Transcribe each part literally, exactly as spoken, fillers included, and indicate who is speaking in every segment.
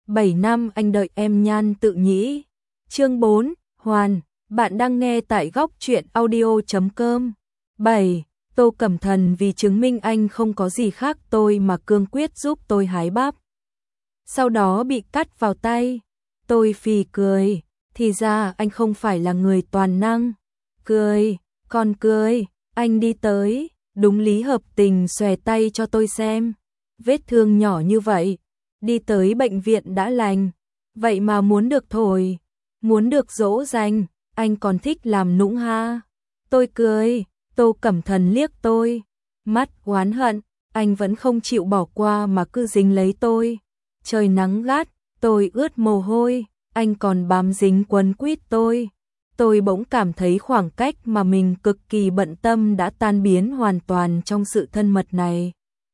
Speaker 1: bảy năm anh đợi em Nhan Tự Nhĩ. Chương bốn, Hoàn, bạn đang nghe tại góc truyện audio chấm com. bảy. Tô Cẩm Thần vì chứng minh anh không có gì khác tôi mà cương quyết giúp tôi hái bắp. Sau đó bị cắt vào tay. Tôi phì cười, thì ra anh không phải là người toàn năng. Cười, còn cười, anh đi tới, đúng lý hợp tình xòe tay cho tôi xem. Vết thương nhỏ như vậy, đi tới bệnh viện đã lành, vậy mà muốn được thổi, muốn được dỗ dành, anh còn thích làm nũng ha. Tôi cười, Tô Cẩm Thần liếc tôi, mắt oán hận, anh vẫn không chịu bỏ qua mà cứ dính lấy tôi. Trời nắng gắt, tôi ướt mồ hôi, anh còn bám dính quấn quýt tôi. Tôi bỗng cảm thấy khoảng cách mà mình cực kỳ bận tâm đã tan biến hoàn toàn trong sự thân mật này.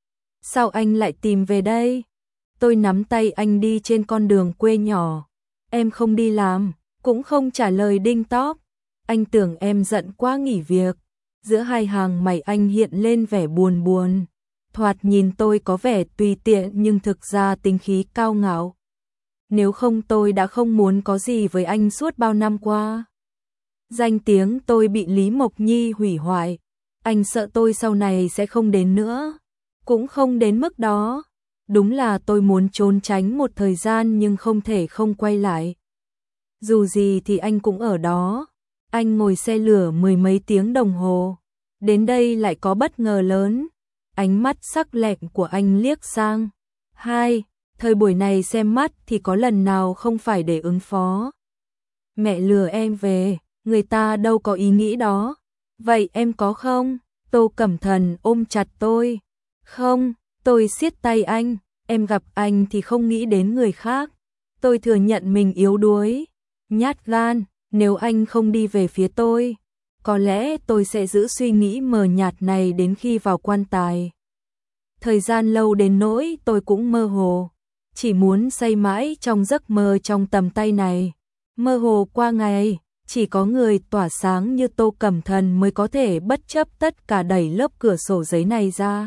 Speaker 1: Sao anh lại tìm về đây? Tôi nắm tay anh đi trên con đường quê nhỏ. Em không đi làm, cũng không trả lời đinh tóp. Anh tưởng em giận quá nghỉ việc. Giữa hai hàng mày anh hiện lên vẻ buồn buồn. Thoạt nhìn tôi có vẻ tùy tiện nhưng thực ra tính khí cao ngạo. Nếu không tôi đã không muốn có gì với anh suốt bao năm qua. Danh tiếng tôi bị Lý Mộc Nhi hủy hoại. Anh sợ tôi sau này sẽ không đến nữa. Cũng không đến mức đó. Đúng là tôi muốn trốn tránh một thời gian nhưng không thể không quay lại. Dù gì thì anh cũng ở đó. Anh ngồi xe lửa mười mấy tiếng đồng hồ. Đến đây lại có bất ngờ lớn. Ánh mắt sắc lẹm của anh liếc sang. Hai, thời buổi này xem mắt thì có lần nào không phải để ứng phó. Mẹ lừa em về, người ta đâu có ý nghĩ đó. Vậy em có không? Tô Cẩm Thần ôm chặt tôi. Không, tôi siết tay anh. Em gặp anh thì không nghĩ đến người khác. Tôi thừa nhận mình yếu đuối, nhát gan. Nếu anh không đi về phía tôi, có lẽ tôi sẽ giữ suy nghĩ mờ nhạt này đến khi vào quan tài. Thời gian lâu đến nỗi tôi cũng mơ hồ, chỉ muốn say mãi trong giấc mơ trong tầm tay này. Mơ hồ qua ngày, chỉ có người tỏa sáng như Tô Cẩm Thần mới có thể bất chấp tất cả đẩy lớp cửa sổ giấy này ra.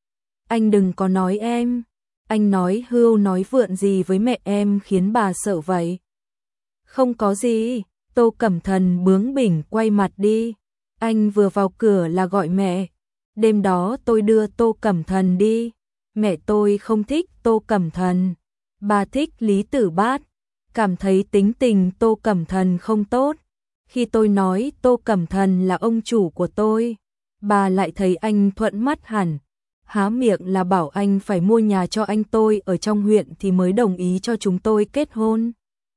Speaker 1: Anh đừng có nói em, anh nói hưu nói vượn gì với mẹ em khiến bà sợ vậy. Không có gì. Tô Cẩm Thần bướng bỉnh quay mặt đi. Anh vừa vào cửa là gọi mẹ. Đêm đó tôi đưa Tô Cẩm Thần đi. Mẹ tôi không thích Tô Cẩm Thần. Bà thích Lý Tử Bát. Cảm thấy tính tình Tô Cẩm Thần không tốt. Khi tôi nói Tô Cẩm Thần là ông chủ của tôi, bà lại thấy anh thuận mắt hẳn. Há miệng là bảo anh phải mua nhà cho anh tôi ở trong huyện thì mới đồng ý cho chúng tôi kết hôn.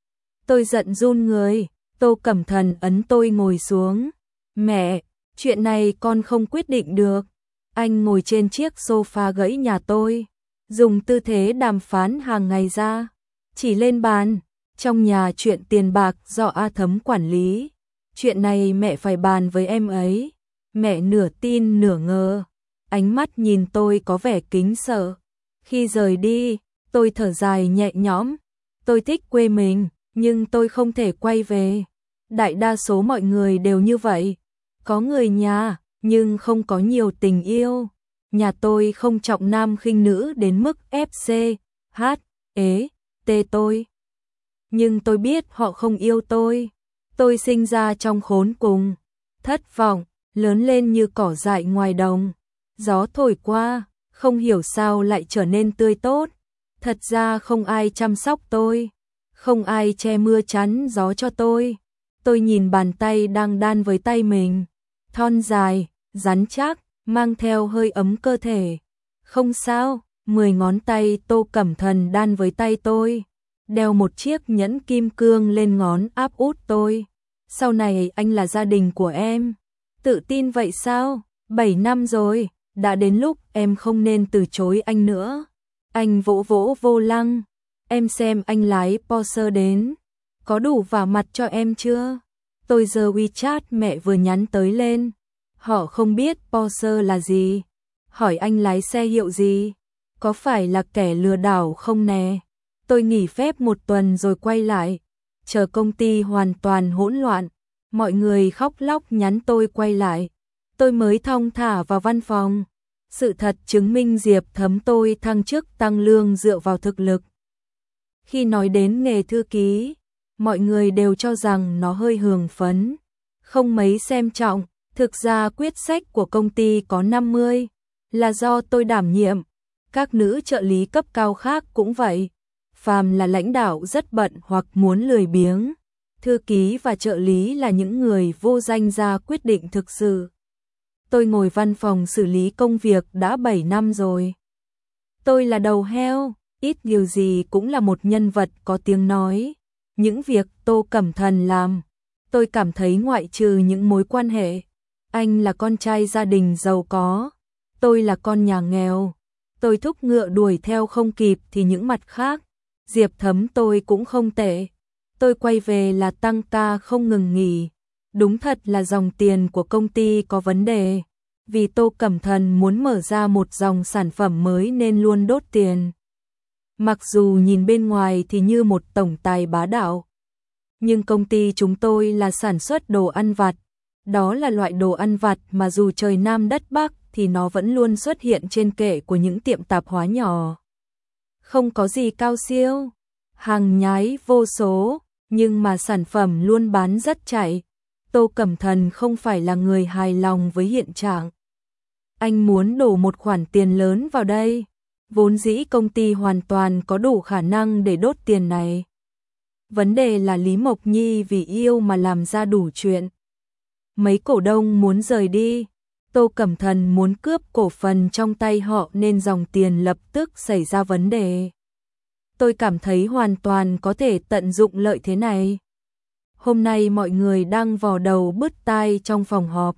Speaker 1: Tôi giận run người. Tô Cẩm Thần ấn tôi ngồi xuống. Mẹ, chuyện này con không quyết định được. Anh ngồi trên chiếc sofa gãy nhà tôi, dùng tư thế đàm phán hàng ngày ra. Chỉ lên bàn, trong nhà chuyện tiền bạc do A Thấm quản lý. Chuyện này mẹ phải bàn với em ấy. Mẹ nửa tin nửa ngờ. Ánh mắt nhìn tôi có vẻ kính sợ. Khi rời đi, tôi thở dài nhẹ nhõm. Tôi thích quê mình, nhưng tôi không thể quay về. Đại đa số mọi người đều như vậy. Có người nhà, nhưng không có nhiều tình yêu. Nhà tôi không trọng nam khinh nữ đến mức ép xê, hát, ế, tê tôi. Nhưng tôi biết họ không yêu tôi. Tôi sinh ra trong khốn cùng, thất vọng, lớn lên như cỏ dại ngoài đồng. Gió thổi qua, không hiểu sao lại trở nên tươi tốt. Thật ra không ai chăm sóc tôi, không ai che mưa chắn gió cho tôi. Tôi nhìn bàn tay đang đan với tay mình, thon dài, rắn chắc, mang theo hơi ấm cơ thể. Không sao, mười ngón tay Tô Cẩm Thần đan với tay tôi, đeo một chiếc nhẫn kim cương lên ngón áp út tôi. Sau này anh là gia đình của em. Tự tin vậy sao? Bảy năm rồi, đã đến lúc em không nên từ chối anh nữa. Anh vỗ vỗ vô lăng. Em xem anh lái Porsche đến. Có đủ vả mặt cho em chưa? Tôi giơ WeChat mẹ vừa nhắn tới lên. Họ không biết Porsche là gì. Hỏi anh lái xe hiệu gì? Có phải là kẻ lừa đảo không nè? Tôi nghỉ phép một tuần rồi quay lại. Chờ công ty hoàn toàn hỗn loạn. Mọi người khóc lóc nhắn tôi quay lại. Tôi mới thong thả vào văn phòng. Sự thật chứng minh Diệp Thấm tôi thăng chức tăng lương dựa vào thực lực. Khi nói đến nghề thư ký, mọi người đều cho rằng nó hơi hường phấn, không mấy xem trọng. Thực ra quyết sách của công ty có năm mươi, là do tôi đảm nhiệm. Các nữ trợ lý cấp cao khác cũng vậy. Phàm là lãnh đạo rất bận hoặc muốn lười biếng, thư ký và trợ lý là những người vô danh ra quyết định thực sự. Tôi ngồi văn phòng xử lý công việc đã bảy năm rồi. Tôi là đầu heo, ít nhiều gì cũng là một nhân vật có tiếng nói. Những việc Tô Cẩm Thần làm, tôi cảm thấy ngoại trừ những mối quan hệ. Anh là con trai gia đình giàu có, tôi là con nhà nghèo. Tôi thúc ngựa đuổi theo không kịp thì những mặt khác, Diệp Thấm tôi cũng không tệ. Tôi quay về là tăng ca không ngừng nghỉ. Đúng thật là dòng tiền của công ty có vấn đề. Vì Tô Cẩm Thần muốn mở ra một dòng sản phẩm mới nên luôn đốt tiền. Mặc dù nhìn bên ngoài thì như một tổng tài bá đạo, nhưng công ty chúng tôi là sản xuất đồ ăn vặt. Đó là loại đồ ăn vặt mà dù trời Nam đất Bắc thì nó vẫn luôn xuất hiện trên kệ của những tiệm tạp hóa nhỏ. Không có gì cao siêu, hàng nhái vô số, nhưng mà sản phẩm luôn bán rất chạy. Tô Cẩm Thần không phải là người hài lòng với hiện trạng. Anh muốn đổ một khoản tiền lớn vào đây. Vốn dĩ công ty hoàn toàn có đủ khả năng để đốt tiền này. Vấn đề là Lý Mộc Nhi vì yêu mà làm ra đủ chuyện. Mấy cổ đông muốn rời đi, Tô Cẩm Thần muốn cướp cổ phần trong tay họ nên dòng tiền lập tức xảy ra vấn đề. Tôi cảm thấy hoàn toàn có thể tận dụng lợi thế này. Hôm nay mọi người đang vò đầu bứt tai trong phòng họp.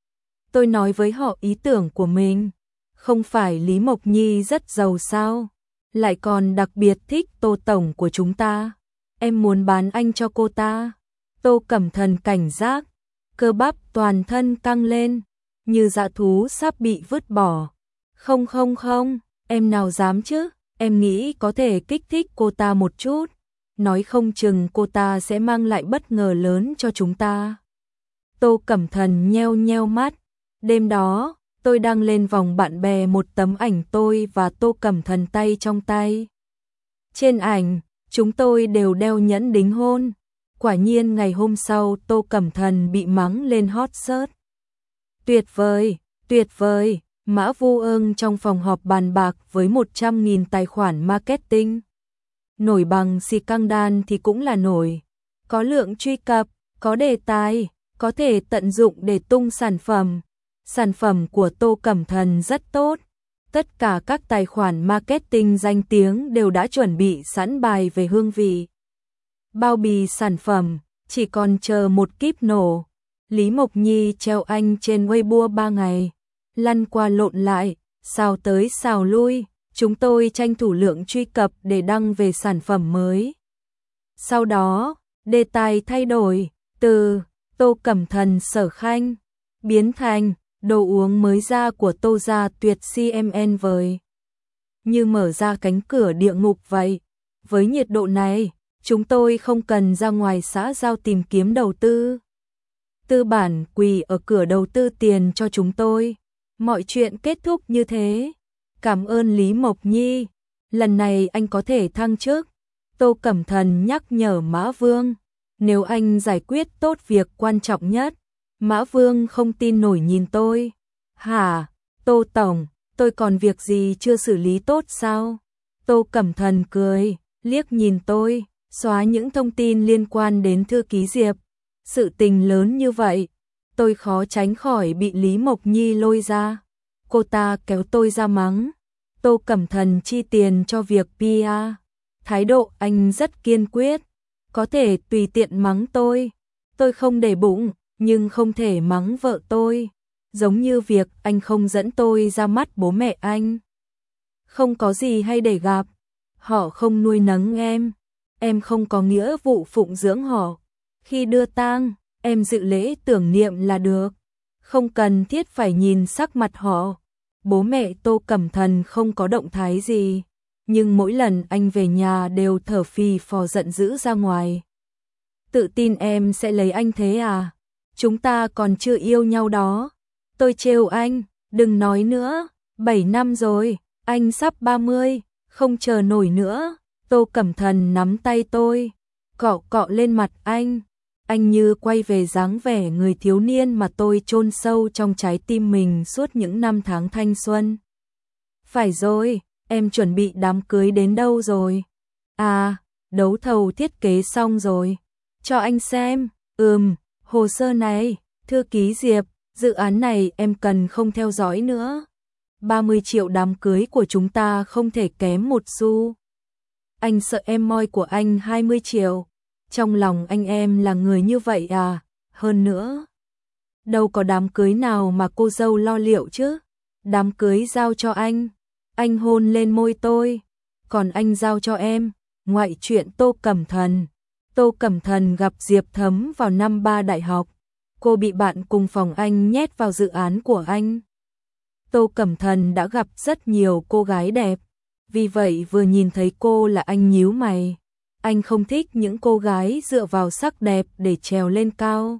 Speaker 1: Tôi nói với họ ý tưởng của mình. Không phải Lý Mộc Nhi rất giàu sao? Lại còn đặc biệt thích Tô Tổng của chúng ta. Em muốn bán anh cho cô ta. Tô Cẩm Thần cảnh giác, cơ bắp toàn thân căng lên, như dã thú sắp bị vứt bỏ. Không không không, em nào dám chứ? Em nghĩ có thể kích thích cô ta một chút. Nói không chừng cô ta sẽ mang lại bất ngờ lớn cho chúng ta. Tô Cẩm Thần nheo nheo mắt. Đêm đó, tôi đăng lên vòng bạn bè một tấm ảnh tôi và Tô Cẩm Thần tay trong tay. Trên ảnh, chúng tôi đều đeo nhẫn đính hôn. Quả nhiên ngày hôm sau Tô Cẩm Thần bị mắng lên hot search. Tuyệt vời, tuyệt vời, Mã Vu Ưng trong phòng họp bàn bạc với một trăm nghìn tài khoản marketing. Nổi bằng xì căng đan thì cũng là nổi. Có lượng truy cập, có đề tài, có thể tận dụng để tung sản phẩm. Sản phẩm của Tô Cẩm Thần rất tốt. Tất cả các tài khoản marketing danh tiếng đều đã chuẩn bị sẵn bài về hương vị. Bao bì sản phẩm, chỉ còn chờ một kíp nổ. Lý Mộc Nhi treo anh trên Weibo ba ngày. Lăn qua lộn lại, xào tới xào lui. Chúng tôi tranh thủ lượng truy cập để đăng về sản phẩm mới. Sau đó, đề tài thay đổi, từ Tô Cẩm Thần Sở Khanh, biến thành đồ uống mới ra của Tô gia tuyệt xê em en vời. Như mở ra cánh cửa địa ngục vậy. Với nhiệt độ này, chúng tôi không cần ra ngoài xã giao tìm kiếm đầu tư. Tư bản quỳ ở cửa đầu tư tiền cho chúng tôi. Mọi chuyện kết thúc như thế. Cảm ơn Lý Mộc Nhi. Lần này anh có thể thăng chức. Tô Cẩm Thần nhắc nhở Mã Vương. Nếu anh giải quyết tốt việc quan trọng nhất. Mã Vương không tin nổi nhìn tôi. Hả? Tô Tổng, tôi còn việc gì chưa xử lý tốt sao? Tô Cẩm Thần cười, liếc nhìn tôi, xóa những thông tin liên quan đến thư ký Diệp. Sự tình lớn như vậy, tôi khó tránh khỏi bị Lý Mộc Nhi lôi ra. Cô ta kéo tôi ra mắng. Tô Cẩm Thần chi tiền cho việc pê e. Thái độ anh rất kiên quyết. Có thể tùy tiện mắng tôi. Tôi không để bụng, nhưng không thể mắng vợ tôi. Giống như việc anh không dẫn tôi ra mắt bố mẹ anh. Không có gì hay để gặp. Họ không nuôi nấng em. Em không có nghĩa vụ phụng dưỡng họ. Khi đưa tang, em dự lễ tưởng niệm là được. Không cần thiết phải nhìn sắc mặt họ. Bố mẹ Tô Cẩm Thần không có động thái gì. Nhưng mỗi lần anh về nhà đều thở phì phò giận dữ ra ngoài. Tự tin em sẽ lấy anh thế à? Chúng ta còn chưa yêu nhau đó. Tôi trêu anh, đừng nói nữa. bảy năm rồi, anh sắp ba mươi, không chờ nổi nữa. Tô Cẩm Thần nắm tay tôi, cọ cọ lên mặt anh. Anh như quay về dáng vẻ người thiếu niên mà tôi chôn sâu trong trái tim mình suốt những năm tháng thanh xuân. Phải rồi, em chuẩn bị đám cưới đến đâu rồi? À, đấu thầu thiết kế xong rồi. Cho anh xem. Ừm, hồ sơ này, thư ký Diệp, dự án này em cần không theo dõi nữa. ba mươi triệu đám cưới của chúng ta không thể kém một xu. Anh sợ em moi của anh hai mươi triệu. Trong lòng anh em là người như vậy à? Hơn nữa, đâu có đám cưới nào mà cô dâu lo liệu chứ? Đám cưới giao cho anh. Anh hôn lên môi tôi. Còn anh giao cho em. Ngoại truyện Tô Cẩm Thần. Tô Cẩm Thần gặp Diệp Thấm vào năm ba đại học. Cô bị bạn cùng phòng anh nhét vào dự án của anh. Tô Cẩm Thần đã gặp rất nhiều cô gái đẹp. Vì vậy vừa nhìn thấy cô là anh nhíu mày. Anh không thích những cô gái dựa vào sắc đẹp để trèo lên cao.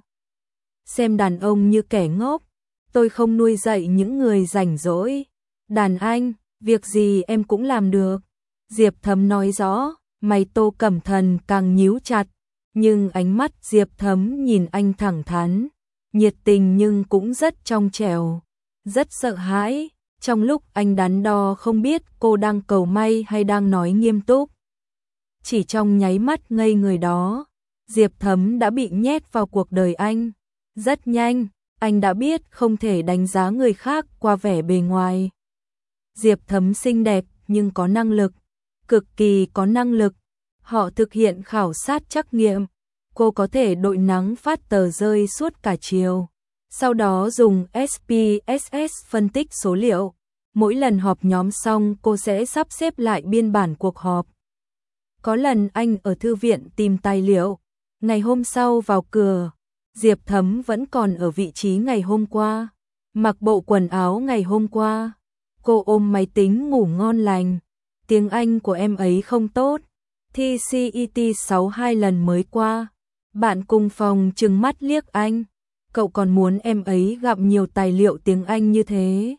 Speaker 1: Xem đàn ông như kẻ ngốc. Tôi không nuôi dạy những người rảnh rỗi. Đàn anh, việc gì em cũng làm được. Diệp Thấm nói rõ, mày Tô Cẩm Thần càng nhíu chặt. Nhưng ánh mắt Diệp Thấm nhìn anh thẳng thắn, nhiệt tình nhưng cũng rất trong trẻo, rất sợ hãi. Trong lúc anh đắn đo không biết cô đang cầu may hay đang nói nghiêm túc. Chỉ trong nháy mắt ngây người đó, Diệp Thấm đã bị nhét vào cuộc đời anh. Rất nhanh, anh đã biết không thể đánh giá người khác qua vẻ bề ngoài. Diệp Thấm xinh đẹp nhưng có năng lực, cực kỳ có năng lực. Họ thực hiện khảo sát trắc nghiệm. Cô có thể đội nắng phát tờ rơi suốt cả chiều. Sau đó dùng ét pê ét ét phân tích số liệu. Mỗi lần họp nhóm xong cô sẽ sắp xếp lại biên bản cuộc họp. Có lần anh ở thư viện tìm tài liệu. Ngày hôm sau vào cửa, Diệp Thấm vẫn còn ở vị trí ngày hôm qua. Mặc bộ quần áo ngày hôm qua. Cô ôm máy tính ngủ ngon lành. Tiếng Anh của em ấy không tốt. Thi xê e tê sáu hai lần mới qua. Bạn cùng phòng trừng mắt liếc anh. Cậu còn muốn em ấy gặp nhiều tài liệu tiếng Anh như thế.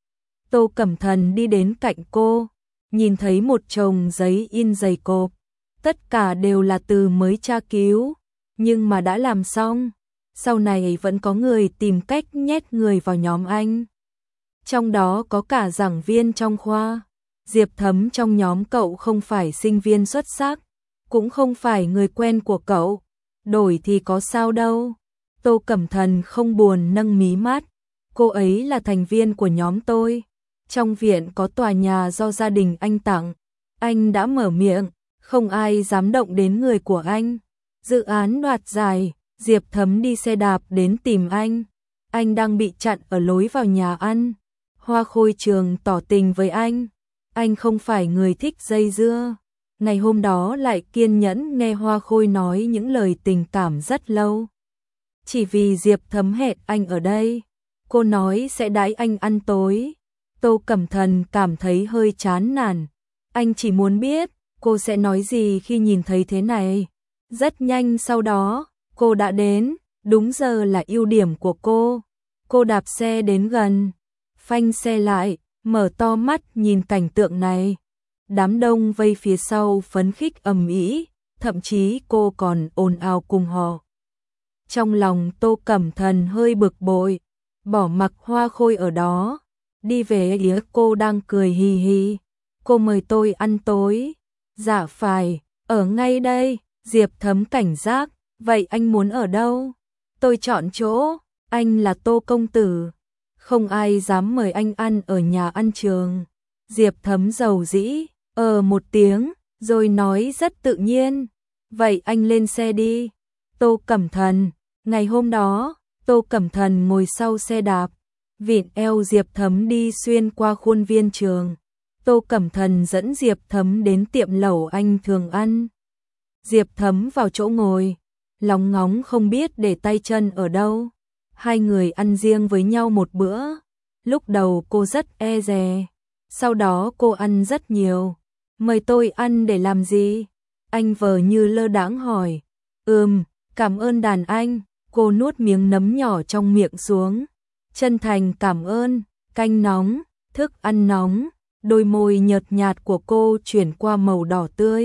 Speaker 1: Tô Cẩm Thần đi đến cạnh cô, nhìn thấy một chồng giấy in dày cộp. Tất cả đều là từ mới tra cứu, nhưng mà đã làm xong. Sau này vẫn có người tìm cách nhét người vào nhóm anh. Trong đó có cả giảng viên trong khoa. Diệp Thấm trong nhóm cậu không phải sinh viên xuất sắc, cũng không phải người quen của cậu. Đổi thì có sao đâu. Tô Cẩm Thần không buồn nâng mí mắt. Cô ấy là thành viên của nhóm tôi. Trong viện có tòa nhà do gia đình anh tặng. Anh đã mở miệng, không ai dám động đến người của anh. Dự án đoạt giải, Diệp Thấm đi xe đạp đến tìm anh. Anh đang bị chặn ở lối vào nhà ăn. Hoa Khôi Trường tỏ tình với anh. Anh không phải người thích dây dưa. Ngày hôm đó lại kiên nhẫn nghe Hoa Khôi nói những lời tình cảm rất lâu. Chỉ vì Diệp Thấm hẹn anh ở đây. Cô nói sẽ đãi anh ăn tối. Tô Cẩm Thần cảm thấy hơi chán nản. Anh chỉ muốn biết cô sẽ nói gì khi nhìn thấy thế này. Rất nhanh sau đó, cô đã đến. Đúng giờ là ưu điểm của cô. Cô đạp xe đến gần, phanh xe lại, mở to mắt nhìn cảnh tượng này. Đám đông vây phía sau phấn khích ầm ĩ, thậm chí cô còn ồn ào cùng họ. Trong lòng Tô Cẩm Thần hơi bực bội, bỏ mặc Hoa Khôi ở đó, đi về phía cô đang cười hì hì. Cô mời tôi ăn tối. Dạ phải, ở ngay đây. Diệp Thấm cảnh giác, vậy anh muốn ở đâu? Tôi chọn chỗ, anh là Tô công tử. Không ai dám mời anh ăn ở nhà ăn trường. Diệp Thấm dầu dĩ, ờ một tiếng, rồi nói rất tự nhiên. Vậy anh lên xe đi. Tô Cẩm Thần, ngày hôm đó, Tô Cẩm Thần ngồi sau xe đạp, vịn eo Diệp Thấm đi xuyên qua khuôn viên trường. Tô Cẩm Thần dẫn Diệp Thấm đến tiệm lẩu anh thường ăn. Diệp Thấm vào chỗ ngồi, lóng ngóng không biết để tay chân ở đâu. Hai người ăn riêng với nhau một bữa. Lúc đầu cô rất e dè, sau đó cô ăn rất nhiều. Mời tôi ăn để làm gì? Anh vờ như lơ đãng hỏi. Ừm, cảm ơn đàn anh. Cô nuốt miếng nấm nhỏ trong miệng xuống. Chân thành cảm ơn. Canh nóng, thức ăn nóng. Đôi môi nhợt nhạt của cô chuyển qua màu đỏ tươi.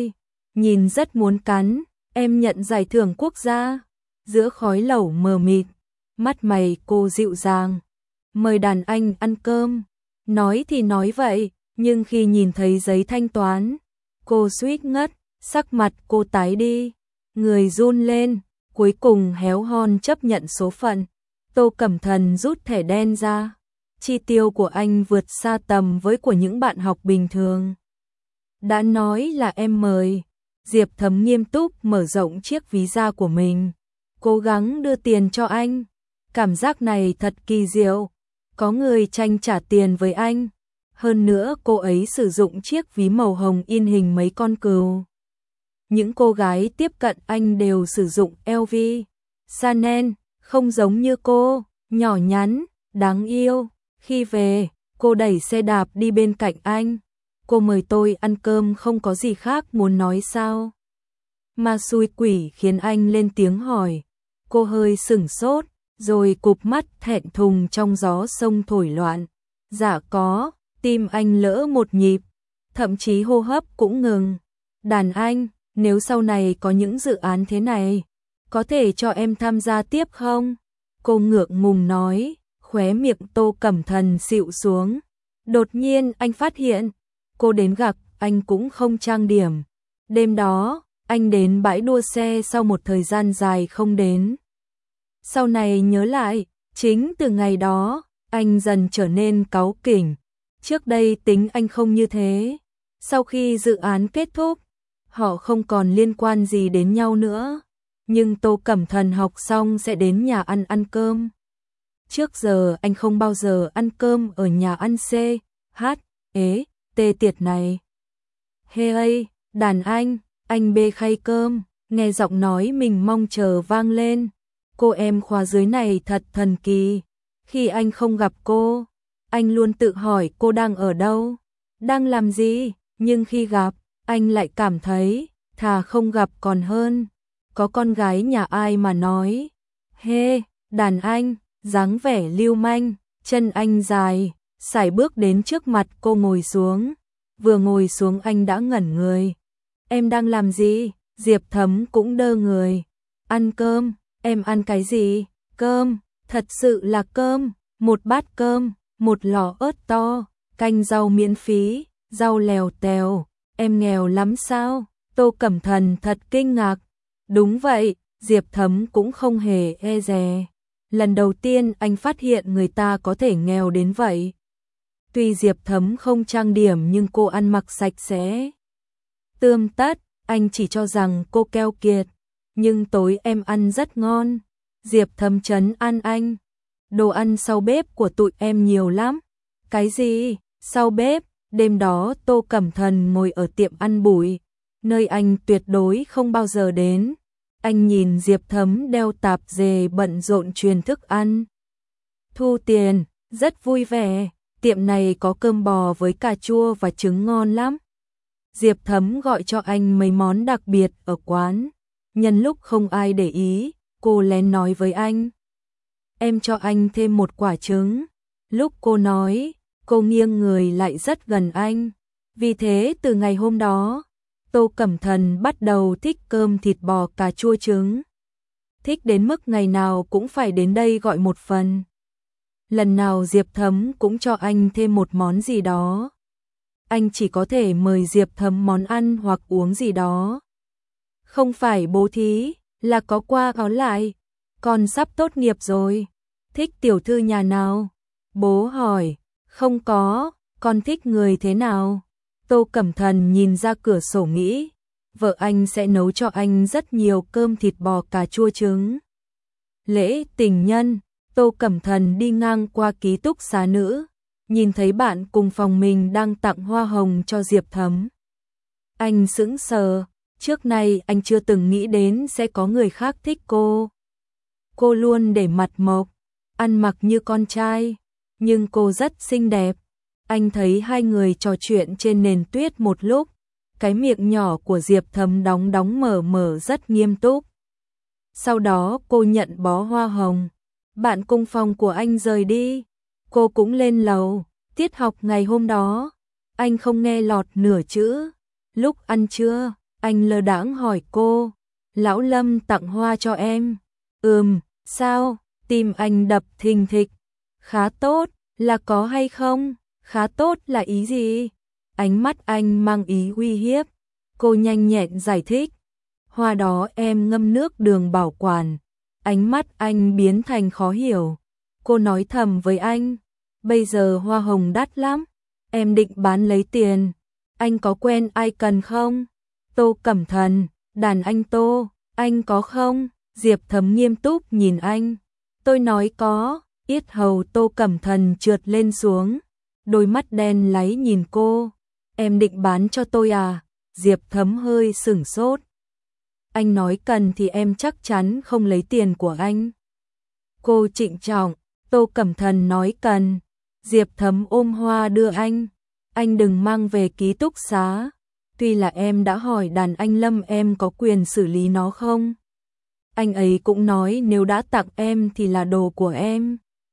Speaker 1: nhìn rất muốn cắn. Em nhận giải thưởng quốc gia. Giữa khói lẩu mờ mịt, mắt mày cô dịu dàng. Mời đàn anh ăn cơm. Nói thì nói vậy, nhưng khi nhìn thấy giấy thanh toán, cô suýt ngất, sắc mặt cô tái đi, người run lên, cuối cùng héo hon chấp nhận số phận. Tô Cẩm Thần rút thẻ đen ra. Chi tiêu của anh vượt xa tầm với của những bạn học bình thường. Đã nói là em mời. Diệp Thấm nghiêm túc mở rộng chiếc ví da của mình, cố gắng đưa tiền cho anh. Cảm giác này thật kỳ diệu, có người tranh trả tiền với anh. Hơn nữa cô ấy sử dụng chiếc ví màu hồng in hình mấy con cừu. Những cô gái tiếp cận anh đều sử dụng lờ vê, Chanel, không giống như cô, nhỏ nhắn, đáng yêu. Khi về, cô đẩy xe đạp đi bên cạnh anh. Cô mời tôi ăn cơm không có gì khác muốn nói sao? Mà xui quỷ khiến anh lên tiếng hỏi. Cô hơi sửng sốt, rồi cụp mắt thẹn thùng trong gió sông thổi loạn. Dạ có, tim anh lỡ một nhịp, thậm chí hô hấp cũng ngừng. Đàn anh, nếu sau này có những dự án thế này, có thể cho em tham gia tiếp không? Cô ngượng ngùng nói, khóe miệng Tô Cẩm Thần xịu xuống. Đột nhiên anh phát hiện, cô đến gặp anh cũng không trang điểm. Đêm đó, anh đến bãi đua xe sau một thời gian dài không đến. Sau này nhớ lại, chính từ ngày đó, anh dần trở nên cáu kỉnh. Trước đây tính anh không như thế. Sau khi dự án kết thúc, họ không còn liên quan gì đến nhau nữa. Nhưng Tô Cẩm Thần học xong sẽ đến nhà ăn ăn cơm. Trước giờ anh không bao giờ ăn cơm ở nhà ăn C, H, ế, tê tiệt này. Hê hey, đàn anh, anh bê khay cơm, nghe giọng nói mình mong chờ vang lên. Cô em khóa dưới này thật thần kỳ. Khi anh không gặp cô, anh luôn tự hỏi cô đang ở đâu, đang làm gì, nhưng khi gặp, anh lại cảm thấy, thà không gặp còn hơn. Có con gái nhà ai mà nói, hê, đàn anh, dáng vẻ lưu manh, chân anh dài, sải bước đến trước mặt cô ngồi xuống. Vừa ngồi xuống anh đã ngẩn người. Em đang làm gì? Diệp Thấm cũng đơ người. Ăn cơm. Em ăn cái gì? Cơm, thật sự là cơm, một bát cơm, một lò ớt to, canh rau miễn phí, rau lèo tèo. Em nghèo lắm sao? Tô Cẩm Thần thật kinh ngạc. Đúng vậy, Diệp Thấm cũng không hề e dè. Lần đầu tiên anh phát hiện người ta có thể nghèo đến vậy. Tuy Diệp Thấm không trang điểm nhưng cô ăn mặc sạch sẽ. Tươm tất, anh chỉ cho rằng cô keo kiệt. Nhưng tối em ăn rất ngon. Diệp Thấm trấn an anh. Đồ ăn sau bếp của tụi em nhiều lắm. Cái gì? Sau bếp? Đêm đó Tô Cẩm Thần ngồi ở tiệm ăn bụi, nơi anh tuyệt đối không bao giờ đến. Anh nhìn Diệp Thấm đeo tạp dề bận rộn truyền thức ăn. Thu tiền, rất vui vẻ. Tiệm này có cơm bò với cà chua và trứng ngon lắm. Diệp Thấm gọi cho anh mấy món đặc biệt ở quán. Nhân lúc không ai để ý, cô lén nói với anh. Em cho anh thêm một quả trứng. Lúc cô nói, cô nghiêng người lại rất gần anh. Vì thế từ ngày hôm đó, Tô Cẩm Thần bắt đầu thích cơm thịt bò cà chua trứng. Thích đến mức ngày nào cũng phải đến đây gọi một phần. Lần nào Diệp Thấm cũng cho anh thêm một món gì đó. Anh chỉ có thể mời Diệp Thấm món ăn hoặc uống gì đó. Không phải bố thí, là có qua có lại. Con sắp tốt nghiệp rồi. Thích tiểu thư nhà nào? Bố hỏi. Không có, con thích người thế nào? Tô Cẩm Thần nhìn ra cửa sổ nghĩ. Vợ anh sẽ nấu cho anh rất nhiều cơm thịt bò cà chua trứng. Lễ tình nhân, Tô Cẩm Thần đi ngang qua ký túc xá nữ. Nhìn thấy bạn cùng phòng mình đang tặng hoa hồng cho Diệp Thấm. Anh sững sờ. Trước nay anh chưa từng nghĩ đến sẽ có người khác thích cô. Cô luôn để mặt mộc, ăn mặc như con trai, nhưng cô rất xinh đẹp. Anh thấy hai người trò chuyện trên nền tuyết một lúc, cái miệng nhỏ của Diệp Thấm đóng đóng mở mở rất nghiêm túc. Sau đó cô nhận bó hoa hồng, bạn cùng phòng của anh rời đi, cô cũng lên lầu. Tiết học ngày hôm đó, anh không nghe lọt nửa chữ. Lúc ăn trưa, Anh lơ đãng hỏi cô, Lão Lâm tặng hoa cho em. Ừm, sao? Tim anh đập thình thịch. Khá tốt, là có hay không? Khá tốt là ý gì? Ánh mắt anh mang ý uy hiếp. Cô nhanh nhẹn giải thích. Hoa đó em ngâm nước đường bảo quản. Ánh mắt anh biến thành khó hiểu. Cô nói thầm với anh. Bây giờ hoa hồng đắt lắm. Em định bán lấy tiền. Anh có quen ai cần không? Tô Cẩm Thần, đàn anh Tô, anh có không? Diệp Thấm nghiêm túc nhìn anh. Tôi nói có. Yết hầu Tô Cẩm Thần trượt lên xuống. Đôi mắt đen láy nhìn cô. Em định bán cho tôi à? Diệp Thấm hơi sửng sốt. Anh nói cần thì em chắc chắn không lấy tiền của anh. Cô trịnh trọng. Tô Cẩm Thần nói cần. Diệp Thấm ôm hoa đưa anh. Anh đừng mang về ký túc xá. Tuy là em đã hỏi đàn anh Lâm em có quyền xử lý nó không. Anh ấy cũng nói nếu đã tặng em thì là đồ của em.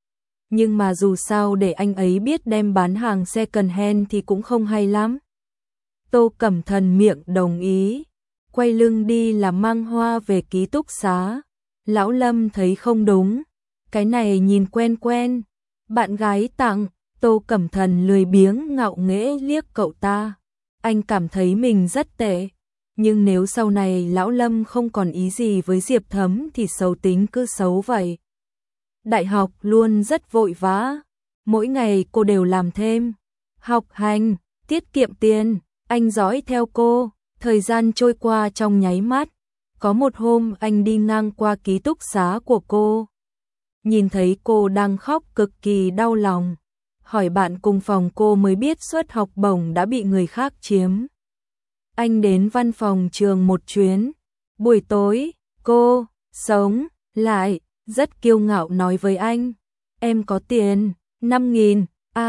Speaker 1: Nhưng mà dù sao để anh ấy biết đem bán hàng second hand thì cũng không hay lắm. Tô Cẩm Thần miệng đồng ý. Quay lưng đi là mang hoa về ký túc xá. Lão Lâm thấy không đúng. Cái này nhìn quen quen. Bạn gái tặng. Tô Cẩm Thần lười biếng ngạo nghễ liếc cậu ta. Anh cảm thấy mình rất tệ. Nhưng nếu sau này Lão Lâm không còn ý gì với Diệp Thấm thì xấu tính cứ xấu vậy. Đại học luôn rất vội vã. Mỗi ngày cô đều làm thêm. Học hành, tiết kiệm tiền. Anh dõi theo cô. Thời gian trôi qua trong nháy mắt. Có một hôm anh đi ngang qua ký túc xá của cô. Nhìn thấy cô đang khóc cực kỳ đau lòng. Hỏi bạn cùng phòng cô mới biết suất học bổng đã bị người khác chiếm. Anh đến văn phòng trường một chuyến. Buổi tối, cô, sống, lại, rất kiêu ngạo nói với anh. Em có tiền, năm nghìn,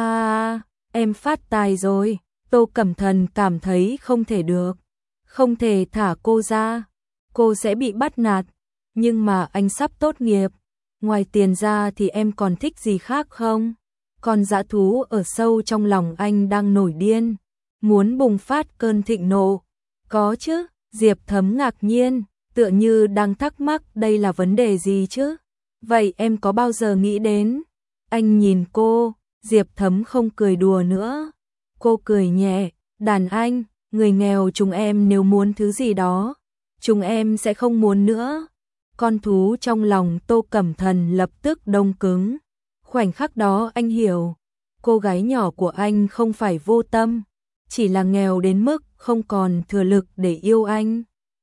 Speaker 1: à, em phát tài rồi. Tô Cẩm Thần cảm thấy không thể được. Không thể thả cô ra. Cô sẽ bị bắt nạt. Nhưng mà anh sắp tốt nghiệp. Ngoài tiền ra thì em còn thích gì khác không? Còn dã thú ở sâu trong lòng anh đang nổi điên. Muốn bùng phát cơn thịnh nộ. Có chứ, Diệp Thấm ngạc nhiên, tựa như đang thắc mắc đây là vấn đề gì chứ? Vậy em có bao giờ nghĩ đến? Anh nhìn cô, Diệp Thấm không cười đùa nữa. Cô cười nhẹ, đàn anh, người nghèo chúng em nếu muốn thứ gì đó, chúng em sẽ không muốn nữa. Con thú trong lòng Tô Cẩm Thần lập tức đông cứng. Khoảnh khắc đó anh hiểu, cô gái nhỏ của anh không phải vô tâm, chỉ là nghèo đến mức không còn thừa lực để yêu anh.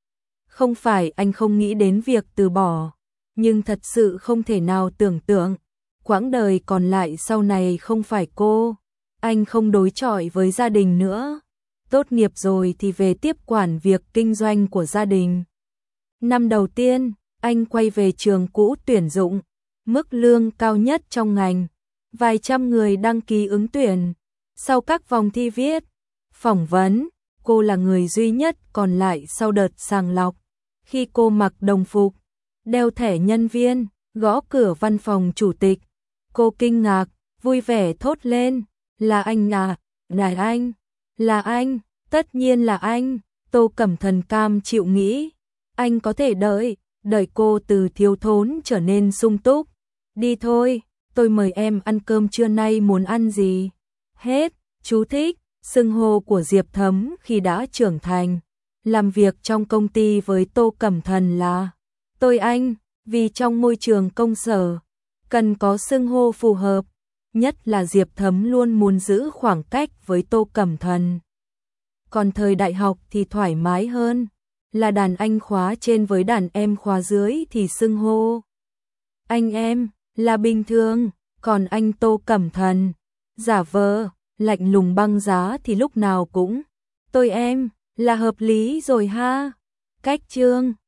Speaker 1: Không phải anh không nghĩ đến việc từ bỏ, nhưng thật sự không thể nào tưởng tượng, quãng đời còn lại sau này không phải cô. Anh không đối chọi với gia đình nữa. Tốt nghiệp rồi thì về tiếp quản việc kinh doanh của gia đình. Năm đầu tiên, anh quay về trường cũ tuyển dụng, mức lương cao nhất trong ngành. Vài trăm người đăng ký ứng tuyển. Sau các vòng thi viết, phỏng vấn, cô là người duy nhất còn lại sau đợt sàng lọc. Khi cô mặc đồng phục, đeo thẻ nhân viên, gõ cửa văn phòng chủ tịch, cô kinh ngạc, vui vẻ thốt lên, là anh à, là anh, là anh, tất nhiên là anh. Tô Cẩm Thần cam chịu nghĩ, anh có thể đợi, đợi cô từ thiếu thốn trở nên sung túc. Đi thôi, tôi mời em ăn cơm trưa nay muốn ăn gì? Hết, chú thích, xưng hô của Diệp Thấm khi đã trưởng thành. Làm việc trong công ty với Tô Cẩm Thần là tôi anh, vì trong môi trường công sở, cần có xưng hô phù hợp. Nhất là Diệp Thấm luôn muốn giữ khoảng cách với Tô Cẩm Thần. Còn thời đại học thì thoải mái hơn, là đàn anh khóa trên với đàn em khóa dưới thì xưng hô anh em là bình thường, còn anh Tô Cẩm Thần giả vờ lạnh lùng băng giá thì lúc nào cũng tôi em là hợp lý rồi ha. Cách chương